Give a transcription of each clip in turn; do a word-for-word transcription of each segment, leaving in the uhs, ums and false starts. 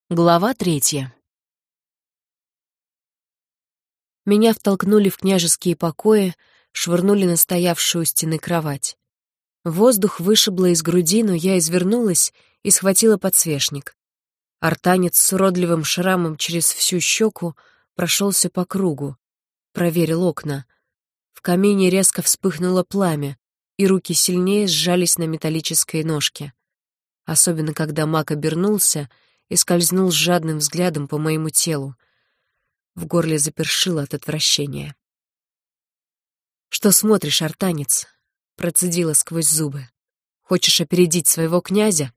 Глава третья. Меня втолкнули в княжеские покои, швырнули на стоявшую у стены кровать. Воздух вышибло из груди, но я извернулась и схватила подсвечник. Артанец с уродливым шрамом через всю щеку прошелся по кругу, проверил окна. В камине резко вспыхнуло пламя, и руки сильнее сжались на металлической ножке. Особенно когда маг обернулся и скользнул с жадным взглядом по моему телу. В горле запершило от отвращения. «Что смотришь, артанец?» — процедила сквозь зубы. «Хочешь опередить своего князя?»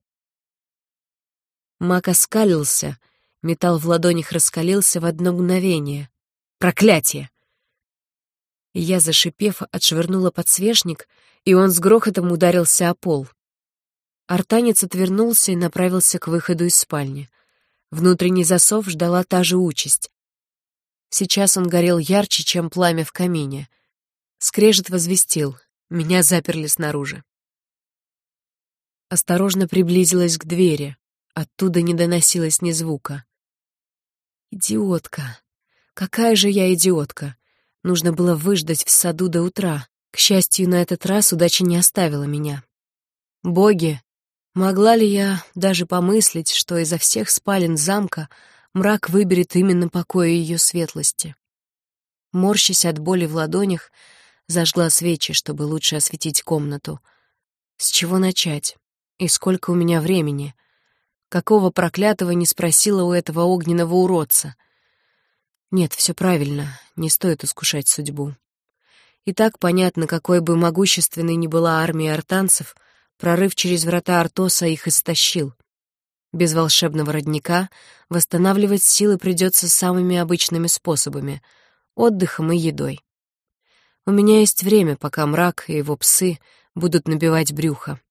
Маг оскалился, металл в ладонях раскалился в одно мгновение. «Проклятие!» Я, зашипев, отшвырнула подсвечник, и он с грохотом ударился о пол. Артанец отвернулся и направился к выходу из спальни. Внутренний засов ждала та же участь. Сейчас он горел ярче, чем пламя в камине. Скрежет возвестил. Меня заперли снаружи. Осторожно приблизилась к двери. Оттуда не доносилось ни звука. Идиотка. Какая же я идиотка. Нужно было выждать в саду до утра. К счастью, на этот раз удача не оставила меня. Боги! Могла ли я даже помыслить, что изо всех спален замка мрак выберет именно покои ее светлости? Морщась от боли в ладонях, зажгла свечи, чтобы лучше осветить комнату. С чего начать? И сколько у меня времени? Какого проклятого не спросила у этого огненного уродца? Нет, все правильно, не стоит искушать судьбу. И так понятно, какой бы могущественной ни была армия артанцев, прорыв через врата Артоса их истощил. Без волшебного родника восстанавливать силы придется самыми обычными способами — отдыхом и едой. У меня есть время, пока мрак и его псы будут набивать брюхо.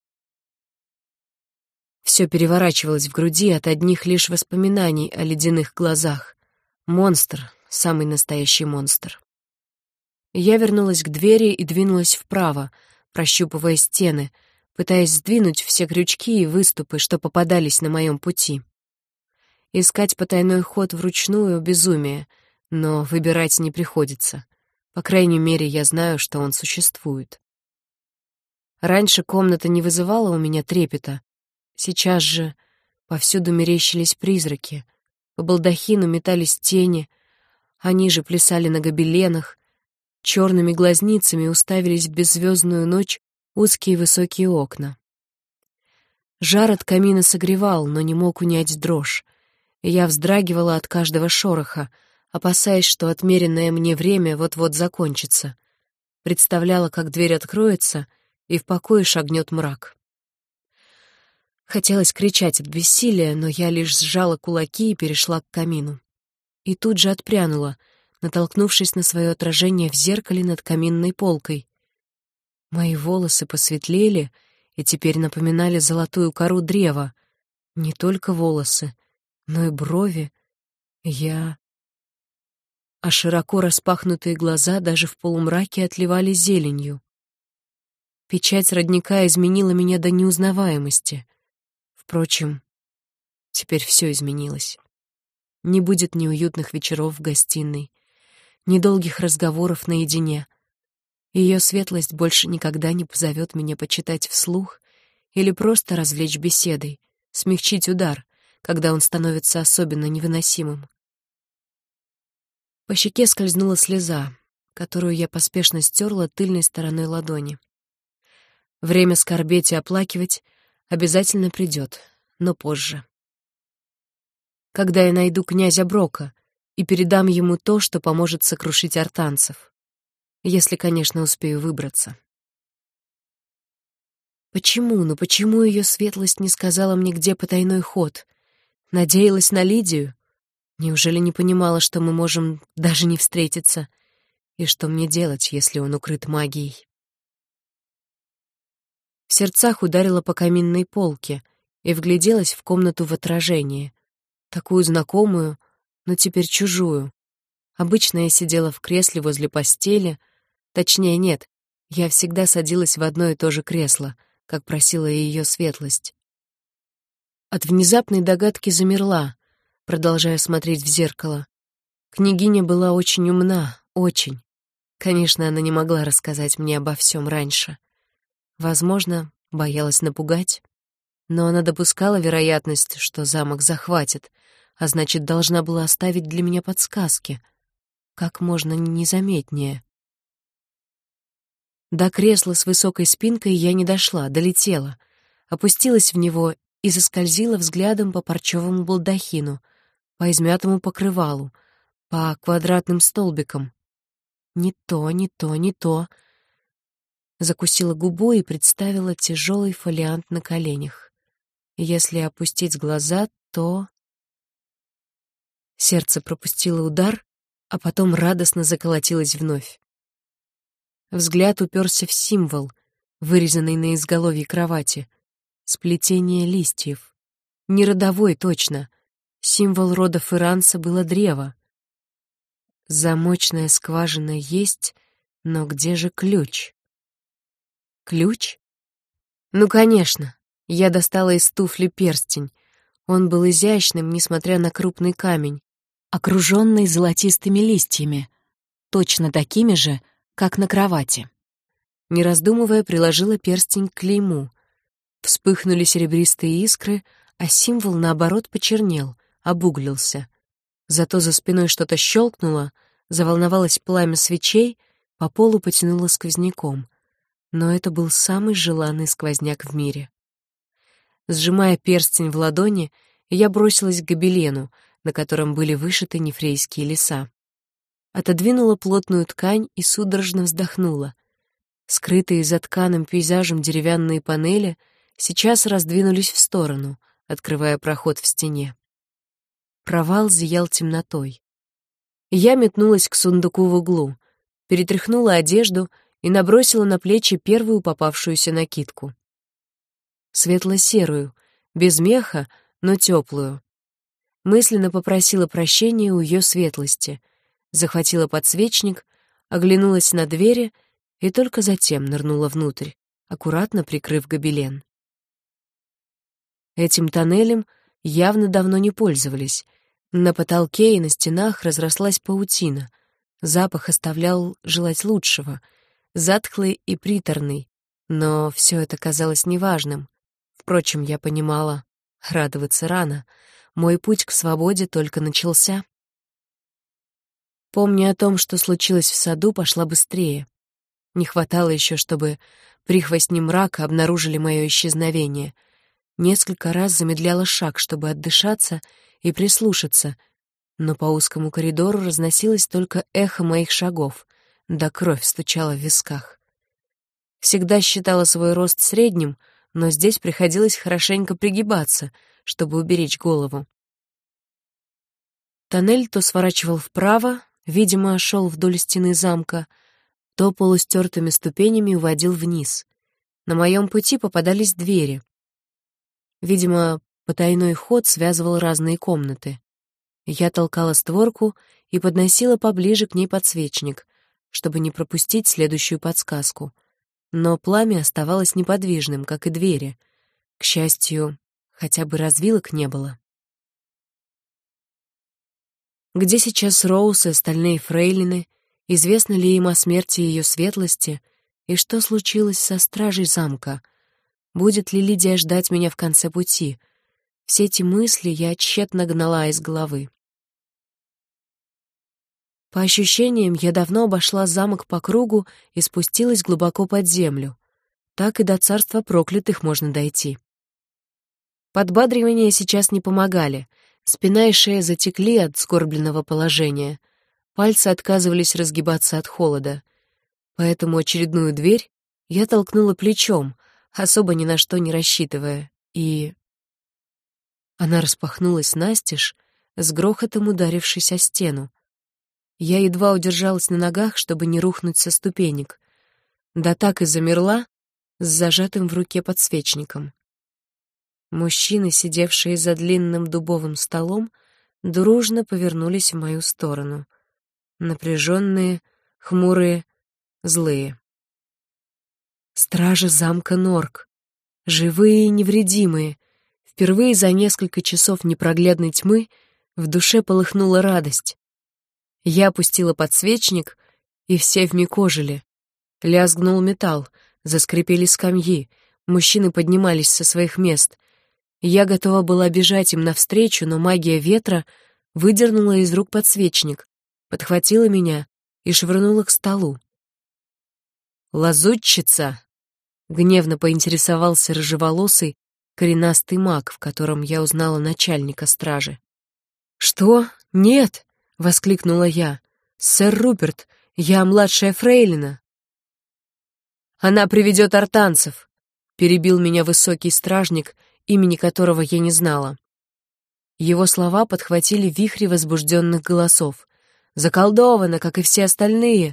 Все переворачивалось в груди от одних лишь воспоминаний о ледяных глазах. Монстр, самый настоящий монстр. Я вернулась к двери и двинулась вправо, прощупывая стены, пытаясь сдвинуть все крючки и выступы, что попадались на моем пути. Искать потайной ход вручную — безумие, но выбирать не приходится. По крайней мере, я знаю, что он существует. Раньше комната не вызывала у меня трепета. Сейчас же повсюду мерещились призраки. По балдахину метались тени, они же плясали на гобеленах, черными глазницами уставились в беззвездную ночь узкие высокие окна. Жар от камина согревал, но не мог унять дрожь, и я вздрагивала от каждого шороха, опасаясь, что отмеренное мне время вот-вот закончится. Представляла, как дверь откроется, и в покое шагнет мрак. Хотелось кричать от бессилия, но я лишь сжала кулаки и перешла к камину. И тут же отпрянула, натолкнувшись на свое отражение в зеркале над каминной полкой. Мои волосы посветлели и теперь напоминали золотую кору древа. Не только волосы, но и брови. Я... А широко распахнутые глаза даже в полумраке отливали зеленью. Печать родника изменила меня до неузнаваемости. Впрочем, теперь все изменилось. Не будет ни уютных вечеров в гостиной, ни долгих разговоров наедине. Ее светлость больше никогда не позовет меня почитать вслух или просто развлечь беседой, смягчить удар, когда он становится особенно невыносимым. По щеке скользнула слеза, которую я поспешно стерла тыльной стороной ладони. Время скорбеть и оплакивать обязательно придет, но позже. Когда я найду князя Брока и передам ему то, что поможет сокрушить артанцев. Если, конечно, успею выбраться. Почему, ну почему ее светлость не сказала мне, где потайной ход? Надеялась на Лидию? Неужели не понимала, что мы можем даже не встретиться? И что мне делать, если он укрыт магией? В сердцах ударила по каминной полке и вгляделась в комнату в отражении. Такую знакомую, но теперь чужую. Обычно я сидела в кресле возле постели. Точнее, нет, я всегда садилась в одно и то же кресло, как просила ее светлость. От внезапной догадки замерла, продолжая смотреть в зеркало. Княгиня была очень умна, очень. Конечно, она не могла рассказать мне обо всем раньше. Возможно, боялась напугать, но она допускала вероятность, что замок захватит, а значит, должна была оставить для меня подсказки, как можно незаметнее. До кресла с высокой спинкой я не дошла, долетела, опустилась в него и заскользила взглядом по парчевому балдахину, по измятому покрывалу, по квадратным столбикам. Не то, не то, не то. Закусила губу и представила тяжелый фолиант на коленях. Если опустить глаза, то... Сердце пропустило удар, а потом радостно заколотилось вновь. Взгляд уперся в символ, вырезанный на изголовье кровати. Сплетение листьев. Не родовой точно. Символ рода Ферранса было древо. Замочная скважина есть, но где же ключ? Ключ? Ну, конечно. Я достала из туфли перстень. Он был изящным, несмотря на крупный камень, окруженный золотистыми листьями, точно такими же, как на кровати. Не раздумывая, приложила перстень к клейму. Вспыхнули серебристые искры, а символ, наоборот, почернел, обуглился. Зато за спиной что-то щелкнуло, заволновалось пламя свечей, по полу потянуло сквозняком. Но это был самый желанный сквозняк в мире. Сжимая перстень в ладони, я бросилась к гобелену, на котором были вышиты нефрейские леса. Отодвинула плотную ткань и судорожно вздохнула. Скрытые за тканым пейзажем деревянные панели сейчас раздвинулись в сторону, открывая проход в стене. Провал зиял темнотой. Я метнулась к сундуку в углу, перетряхнула одежду и набросила на плечи первую попавшуюся накидку. Светло-серую, без меха, но теплую. Мысленно попросила прощения у ее светлости, захватила подсвечник, оглянулась на двери и только затем нырнула внутрь, аккуратно прикрыв гобелен. Этим тоннелем явно давно не пользовались. На потолке и на стенах разрослась паутина. Запах оставлял желать лучшего, затхлый и приторный, но все это казалось неважным. Впрочем, я понимала, радоваться рано. Мой путь к свободе только начался. Помня о том, что случилось в саду, пошла быстрее. Не хватало еще, чтобы прихвостни мрака обнаружили мое исчезновение. Несколько раз замедляла шаг, чтобы отдышаться и прислушаться, но по узкому коридору разносилось только эхо моих шагов, да кровь стучала в висках. Всегда считала свой рост средним, но здесь приходилось хорошенько пригибаться, чтобы уберечь голову. Тоннель то сворачивал вправо, видимо, шел вдоль стены замка, то полустертыми ступенями уводил вниз. На моем пути попадались двери. Видимо, потайной ход связывал разные комнаты. Я толкала створку и подносила поближе к ней подсвечник, чтобы не пропустить следующую подсказку. Но пламя оставалось неподвижным, как и двери. К счастью, хотя бы развилок не было. Где сейчас Роуз и остальные фрейлины? Известно ли им о смерти ее светлости? И что случилось со стражей замка? Будет ли Лидия ждать меня в конце пути? Все эти мысли я тщетно гнала из головы. По ощущениям, я давно обошла замок по кругу и спустилась глубоко под землю. Так и до царства проклятых можно дойти. Подбадривания сейчас не помогали. Спина и шея затекли от сгорбленного положения. Пальцы отказывались разгибаться от холода. Поэтому очередную дверь я толкнула плечом, особо ни на что не рассчитывая, и... Она распахнулась настежь, с грохотом ударившись о стену. Я едва удержалась на ногах, чтобы не рухнуть со ступенек. Да так и замерла с зажатым в руке подсвечником. Мужчины, сидевшие за длинным дубовым столом, дружно повернулись в мою сторону. Напряженные, хмурые, злые. Стражи замка Норк. Живые и невредимые. Впервые за несколько часов непроглядной тьмы В душе полыхнула радость. Я опустила подсвечник, и все вмиг ожили. Лязгнул металл, заскрипели скамьи, мужчины поднимались со своих мест. Я готова была бежать им навстречу, но магия ветра выдернула из рук подсвечник, подхватила меня и швырнула к столу. «Лазутчица!» — гневно поинтересовался рыжеволосый, коренастый маг, в котором я узнала начальника стражи. «Что? Нет!» — воскликнула я. «Сэр Руперт, я младшая фрейлина». «Она приведет артанцев», — перебил меня высокий стражник, имени которого я не знала. Его слова подхватили вихри возбужденных голосов. «Заколдована, как и все остальные.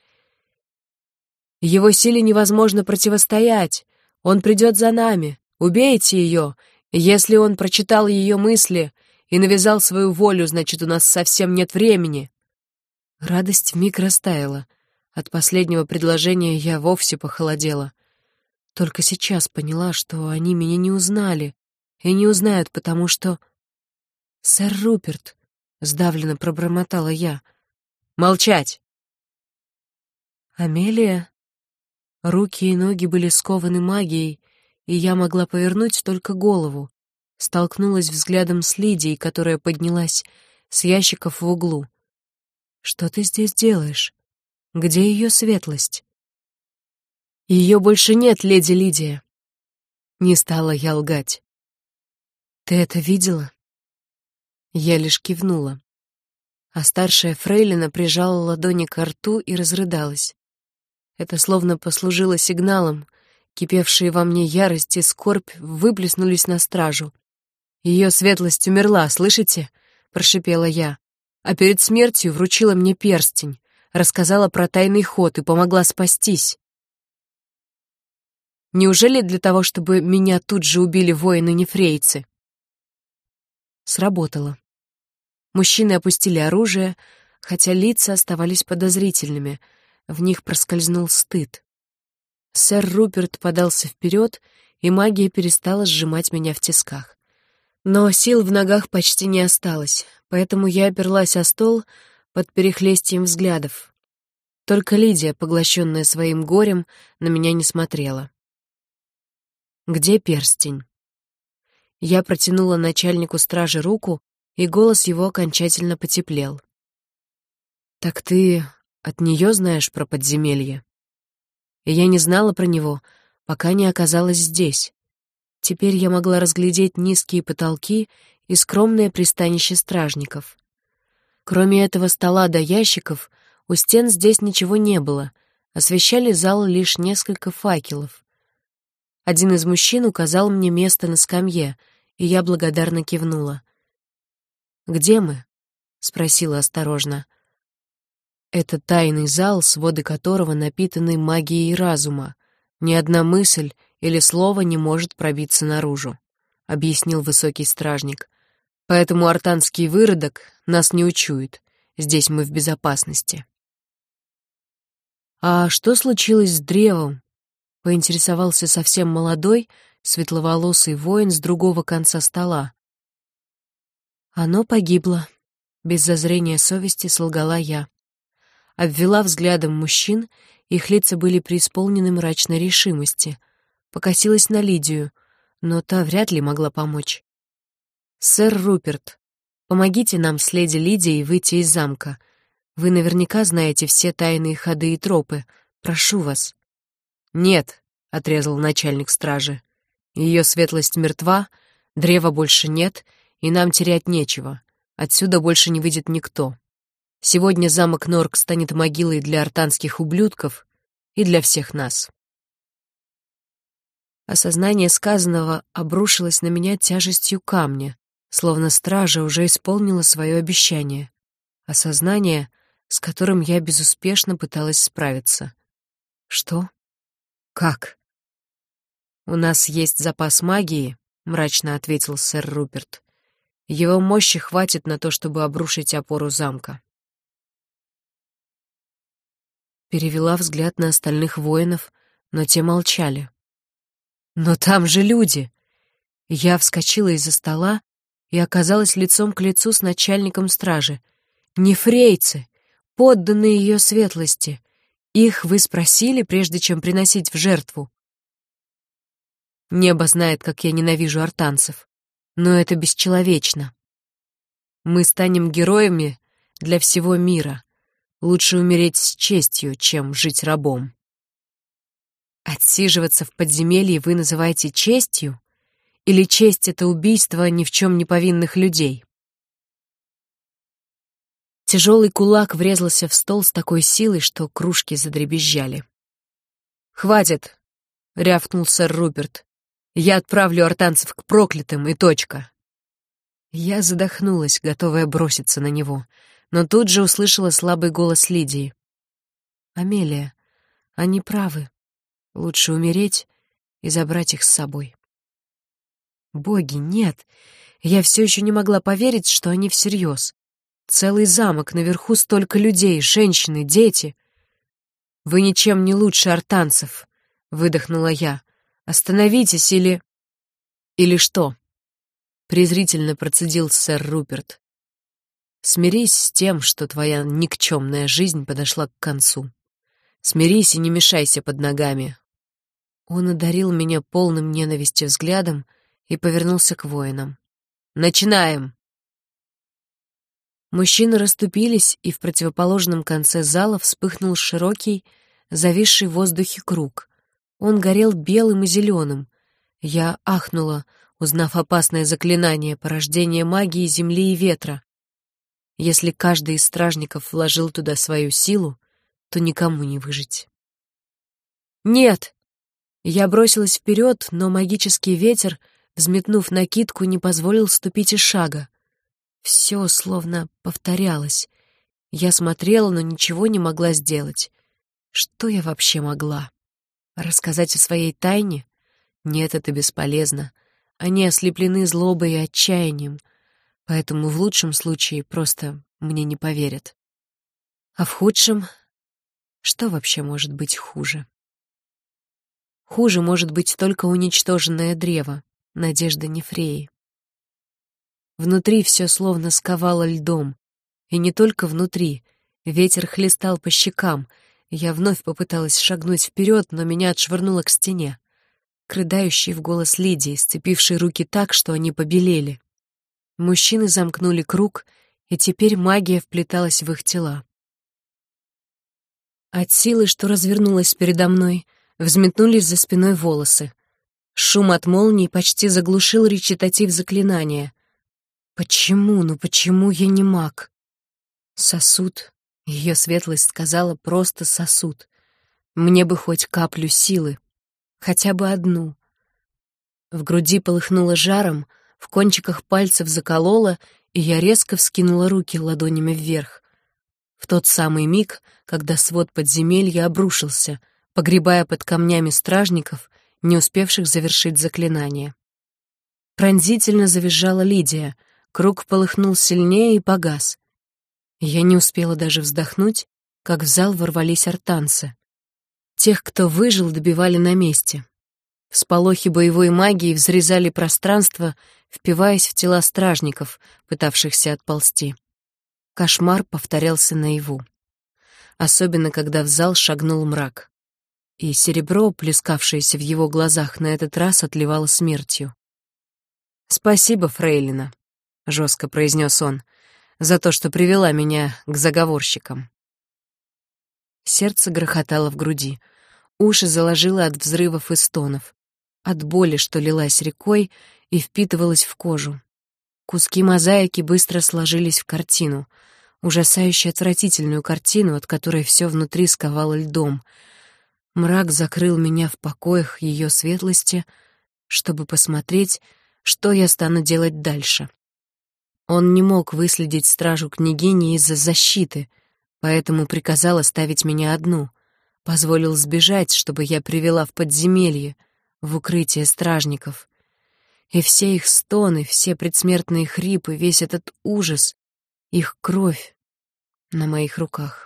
Его силе невозможно противостоять. Он придет за нами. Убейте ее. Если он прочитал ее мысли и навязал свою волю, значит, у нас совсем нет времени». Радость вмиг растаяла. От последнего предложения я вовсе похолодела. Только сейчас поняла, что они меня не узнали. И не узнают, потому что... «Сэр Руперт», — сдавленно пробормотала я. «Молчать!» Амелия... Руки и ноги были скованы магией, и я могла повернуть только голову. Столкнулась взглядом с Лидией, которая поднялась с ящиков в углу. «Что ты здесь делаешь? Где ее светлость?» «Ее больше нет, леди Лидия». Не стала я лгать. «Ты это видела?» Я лишь кивнула. А старшая фрейлина прижала ладони к рту и разрыдалась. Это словно послужило сигналом. Кипевшие во мне ярость и скорбь выплеснулись на стражу. «Ее светлость умерла, слышите?» — прошипела я. «А перед смертью вручила мне перстень, рассказала про тайный ход и помогла спастись. Неужели для того, чтобы меня тут же убили воины-нефрейцы?» Сработало. Мужчины опустили оружие, хотя лица оставались подозрительными. В них проскользнул стыд. Сэр Руперт подался вперед, и магия перестала сжимать меня в тисках. Но сил в ногах почти не осталось, поэтому я оперлась о стол под перехлестием взглядов. Только Лидия, поглощенная своим горем, на меня не смотрела. «Где перстень?» Я протянула начальнику стражи руку, и голос его окончательно потеплел. «Так ты от нее знаешь про подземелье?» И я не знала про него, пока не оказалась здесь. Теперь я могла разглядеть низкие потолки и скромное пристанище стражников. Кроме этого стола до ящиков, у стен здесь ничего не было, освещали зал лишь несколько факелов. Один из мужчин указал мне место на скамье, и я благодарно кивнула. «Где мы?» — спросила осторожно. «Это тайный зал, своды которого напитаны магией разума. Ни одна мысль или слово не может пробиться наружу», — объяснил высокий стражник. «Поэтому артанский выродок нас не учует. Здесь мы в безопасности». «А что случилось с древом?» — поинтересовался совсем молодой, светловолосый воин с другого конца стола. «Оно погибло», — без зазрения совести солгала я. Обвела взглядом мужчин, их лица были преисполнены мрачной решимости. Покосилась на Лидию, но та вряд ли могла помочь. «Сэр Руперт, помогите нам с леди Лидией выйти из замка. Вы наверняка знаете все тайные ходы и тропы. Прошу вас». «Нет», — отрезал начальник стражи. «Ее светлость мертва, древа больше нет, и нам терять нечего. Отсюда больше не выйдет никто. Сегодня замок Норк станет могилой для артанских ублюдков и для всех нас». Осознание сказанного обрушилось на меня тяжестью камня, словно стража уже исполнила свое обещание. Осознание, с которым я безуспешно пыталась справиться. «Что? Как?» «У нас есть запас магии», — мрачно ответил сэр Руперт. «Его мощи хватит на то, чтобы обрушить опору замка». Перевела взгляд на остальных воинов, но те молчали. «Но там же люди!» Я вскочила из-за стола и оказалась лицом к лицу с начальником стражи. Нефрейцы, подданные ее светлости. Их вы спросили, прежде чем приносить в жертву? Небо знает, как я ненавижу артанцев, но это бесчеловечно. Мы станем героями для всего мира. Лучше умереть с честью, чем жить рабом. Отсиживаться в подземелье вы называете честью? Или честь — это убийство ни в чем не повинных людей? Тяжелый кулак врезался в стол с такой силой, что кружки задребезжали. «Хватит!» — рявкнул сэр Руперт. «Я отправлю артанцев к проклятым, и точка!» Я задохнулась, готовая броситься на него, но тут же услышала слабый голос Лидии. «Амелия, они правы. Лучше умереть и забрать их с собой». Боги, нет! Я все еще не могла поверить, что они всерьез. Целый замок, наверху столько людей, женщины, дети. «Вы ничем не лучше артанцев», — выдохнула я. «Остановитесь или...» «Или что?» — презрительно процедил сэр Руперт. «Смирись с тем, что твоя никчемная жизнь подошла к концу. Смирись и не мешайся под ногами». Он одарил меня полным ненависти взглядом и повернулся к воинам. «Начинаем!» Мужчины расступились, и в противоположном конце зала вспыхнул широкий, зависший в воздухе круг. Он горел белым и зеленым. Я ахнула, узнав опасное заклинание порождения магии земли и ветра. Если каждый из стражников вложил туда свою силу, то никому не выжить. «Нет!» Я бросилась вперед, но магический ветер, взметнув накидку, не позволил ступить и шага. Все словно повторялось. Я смотрела, но ничего не могла сделать. Что я вообще могла? Рассказать о своей тайне? Нет, это бесполезно. Они ослеплены злобой и отчаянием, поэтому в лучшем случае просто мне не поверят. А в худшем? Что вообще может быть хуже? Хуже может быть только уничтоженное древо, надежда Нефреи. Внутри все словно сковало льдом. И не только внутри. Ветер хлестал по щекам. Я вновь попыталась шагнуть вперед, но меня отшвырнуло к стене. К рыдающей в голос Лидии, сцепившей руки так, что они побелели. Мужчины замкнули круг, и теперь магия вплеталась в их тела. От силы, что развернулась передо мной, взметнулись за спиной волосы. Шум от молний почти заглушил речитатив заклинания. Почему, ну почему я не маг? Сосуд, ее светлость сказала, просто сосуд. Мне бы хоть каплю силы, хотя бы одну. В груди полыхнуло жаром, в кончиках пальцев закололо, и я резко вскинула руки ладонями вверх. В тот самый миг, когда свод подземелья обрушился, погребая под камнями стражников, не успевших завершить заклинание. Пронзительно завизжала Лидия. Круг полыхнул сильнее и погас. Я не успела даже вздохнуть, как в зал ворвались артанцы. Тех, кто выжил, добивали на месте. Всполохи боевой магии взрезали пространство, впиваясь в тела стражников, пытавшихся отползти. Кошмар повторялся наяву. Особенно, когда в зал шагнул мрак. И серебро, плескавшееся в его глазах, на этот раз отливало смертью. «Спасибо, фрейлина», — жестко произнес он, — «за то, что привела меня к заговорщикам». Сердце грохотало в груди, уши заложило от взрывов и стонов, от боли, что лилась рекой и впитывалась в кожу. Куски мозаики быстро сложились в картину, ужасающе отвратительную картину, от которой все внутри сковало льдом. Мрак закрыл меня в покоях ее светлости, чтобы посмотреть, что я стану делать дальше. Он не мог выследить стражу княгини из-за защиты, поэтому приказал оставить меня одну, позволил сбежать, чтобы я привела в подземелье, в укрытие стражников. И все их стоны, все предсмертные хрипы, весь этот ужас, их кровь на моих руках.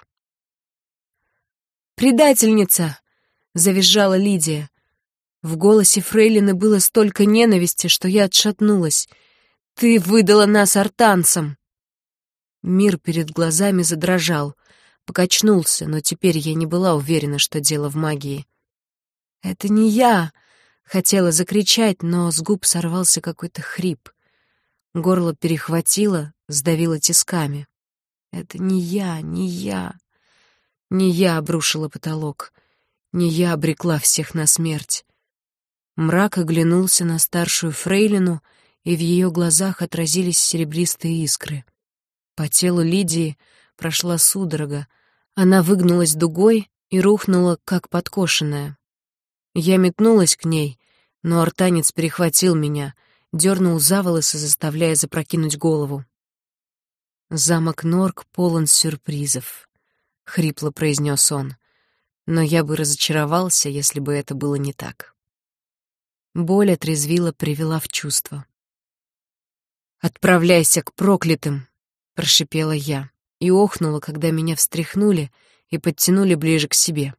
«Предательница!» — завизжала Лидия. В голосе фрейлины было столько ненависти, что я отшатнулась. Ты выдала нас артанцам!» Мир перед глазами задрожал, покачнулся, но теперь я не была уверена, что дело в магии. «Это не я!» — хотела закричать, но с губ сорвался какой-то хрип. Горло перехватило, сдавило тисками. «Это не я, не я!» Не я обрушила потолок, не я обрекла всех на смерть. Мрак оглянулся на старшую фрейлину, и в ее глазах отразились серебристые искры. По телу Лидии прошла судорога. Она выгнулась дугой и рухнула, как подкошенная. Я метнулась к ней, но артанец перехватил меня, дернул за волосы, заставляя запрокинуть голову. «Замок Норк полон сюрпризов», — хрипло произнес он, но я бы разочаровался, если бы это было не так. Боль отрезвила, привела в чувство. «Отправляйся к проклятым!» — прошипела я и охнула, когда меня встряхнули и подтянули ближе к себе.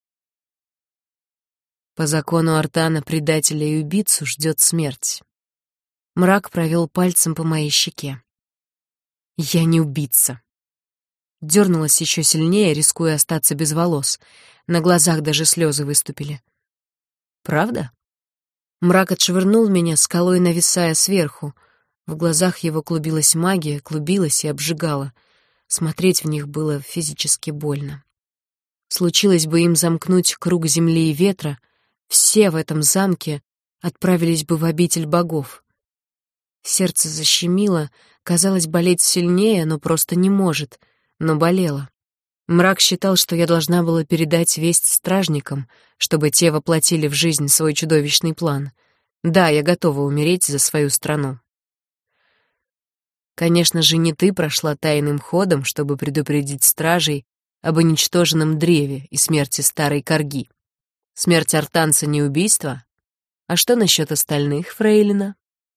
По закону Артана предателя и убийцу ждет смерть. Мрак провел пальцем по моей щеке. «Я не убийца!» Дернулась еще сильнее, рискуя остаться без волос. На глазах даже слезы выступили. «Правда?» Мрак отшвырнул меня, скалой нависая сверху. В глазах его клубилась магия, клубилась и обжигала. Смотреть в них было физически больно. Случилось бы им замкнуть круг земли и ветра, все в этом замке отправились бы в обитель богов. Сердце защемило, казалось, болеть сильнее, но просто не может, но болело. Мрак считал, что я должна была передать весть стражникам, чтобы те воплотили в жизнь свой чудовищный план. Да, я готова умереть за свою страну. Конечно же, не ты прошла тайным ходом, чтобы предупредить стражей об уничтоженном древе и смерти старой корги. Смерть артанца не убийство? А что насчет остальных, фрейлина?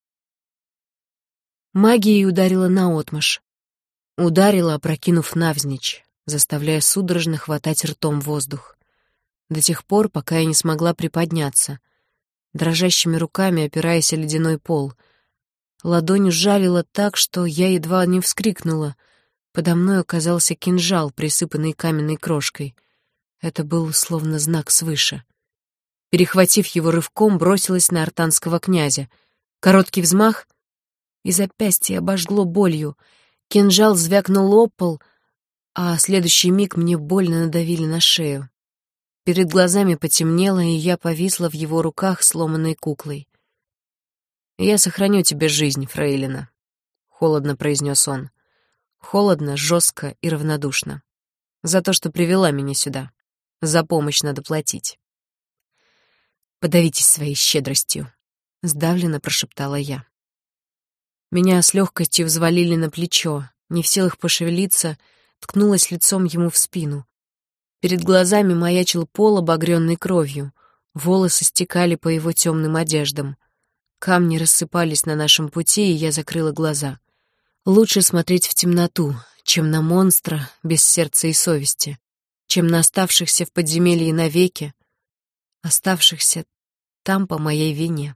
Магией ударила наотмашь. Ударила, опрокинув навзничь, заставляя судорожно хватать ртом воздух. До тех пор, пока я не смогла приподняться, дрожащими руками опираясь о ледяной пол. Ладонь сжалила так, что я едва не вскрикнула. Подо мной оказался кинжал, присыпанный каменной крошкой. Это был словно знак свыше. Перехватив его рывком, бросилась на артанского князя. Короткий взмах, и запястье обожгло болью. Кинжал звякнул об пол, а в следующий миг мне больно надавили на шею. Перед глазами потемнело, и я повисла в его руках сломанной куклой. «Я сохраню тебе жизнь, фрейлина», — холодно произнес он. Холодно, жестко и равнодушно. «За то, что привела меня сюда. За помощь надо платить». «Подавитесь своей щедростью», — сдавленно прошептала я. Меня с легкостью взвалили на плечо, не в силах пошевелиться, ткнулась лицом ему в спину. Перед глазами маячил пол, обогренный кровью. Волосы стекали по его темным одеждам. Камни рассыпались на нашем пути, и я закрыла глаза. Лучше смотреть в темноту, чем на монстра без сердца и совести, чем на оставшихся в подземелье навеки, оставшихся там по моей вине.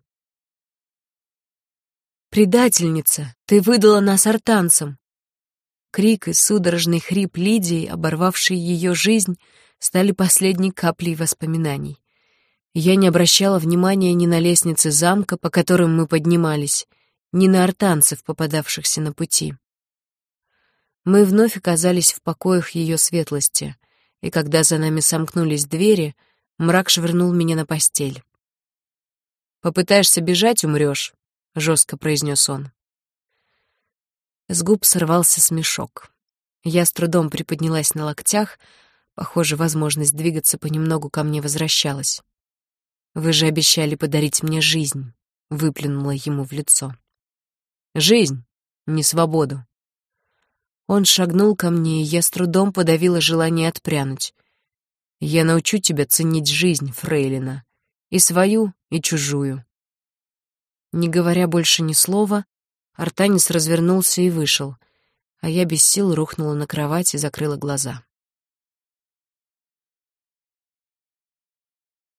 «Предательница, ты выдала нас артанцам!» Крик и судорожный хрип Лидии, оборвавшие ее жизнь, стали последней каплей воспоминаний. Я не обращала внимания ни на лестницы замка, по которым мы поднимались, ни на артанцев, попадавшихся на пути. Мы вновь оказались в покоях ее светлости, и когда за нами сомкнулись двери, мрак швырнул меня на постель. «Попытаешься бежать — умрешь», — жестко произнес он. С губ сорвался смешок. Я с трудом приподнялась на локтях, похоже, возможность двигаться понемногу ко мне возвращалась. «Вы же обещали подарить мне жизнь», — выплюнула ему в лицо. «Жизнь, не свободу». Он шагнул ко мне, и я с трудом подавила желание отпрянуть. «Я научу тебя ценить жизнь, фрейлина, и свою, и чужую». Не говоря больше ни слова, артанец развернулся и вышел, а я без сил рухнула на кровать и закрыла глаза.